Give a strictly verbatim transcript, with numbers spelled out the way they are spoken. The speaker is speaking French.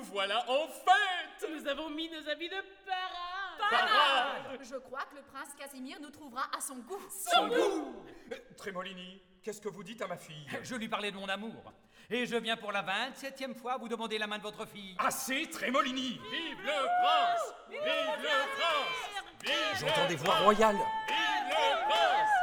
voilà en fête. Nous avons mis nos habits de parade. Parade. Je crois que le prince Casimir nous trouvera à son goût. Son goût. Euh, Trémolini, qu'est-ce que vous dites à ma fille? Je lui parlais de mon amour. Et je viens pour la vingt-septième fois vous demander la main de votre fille. Assez, Trémolini. Vive le prince! Vive le prince! Vive J'entends le des voix prince! royales.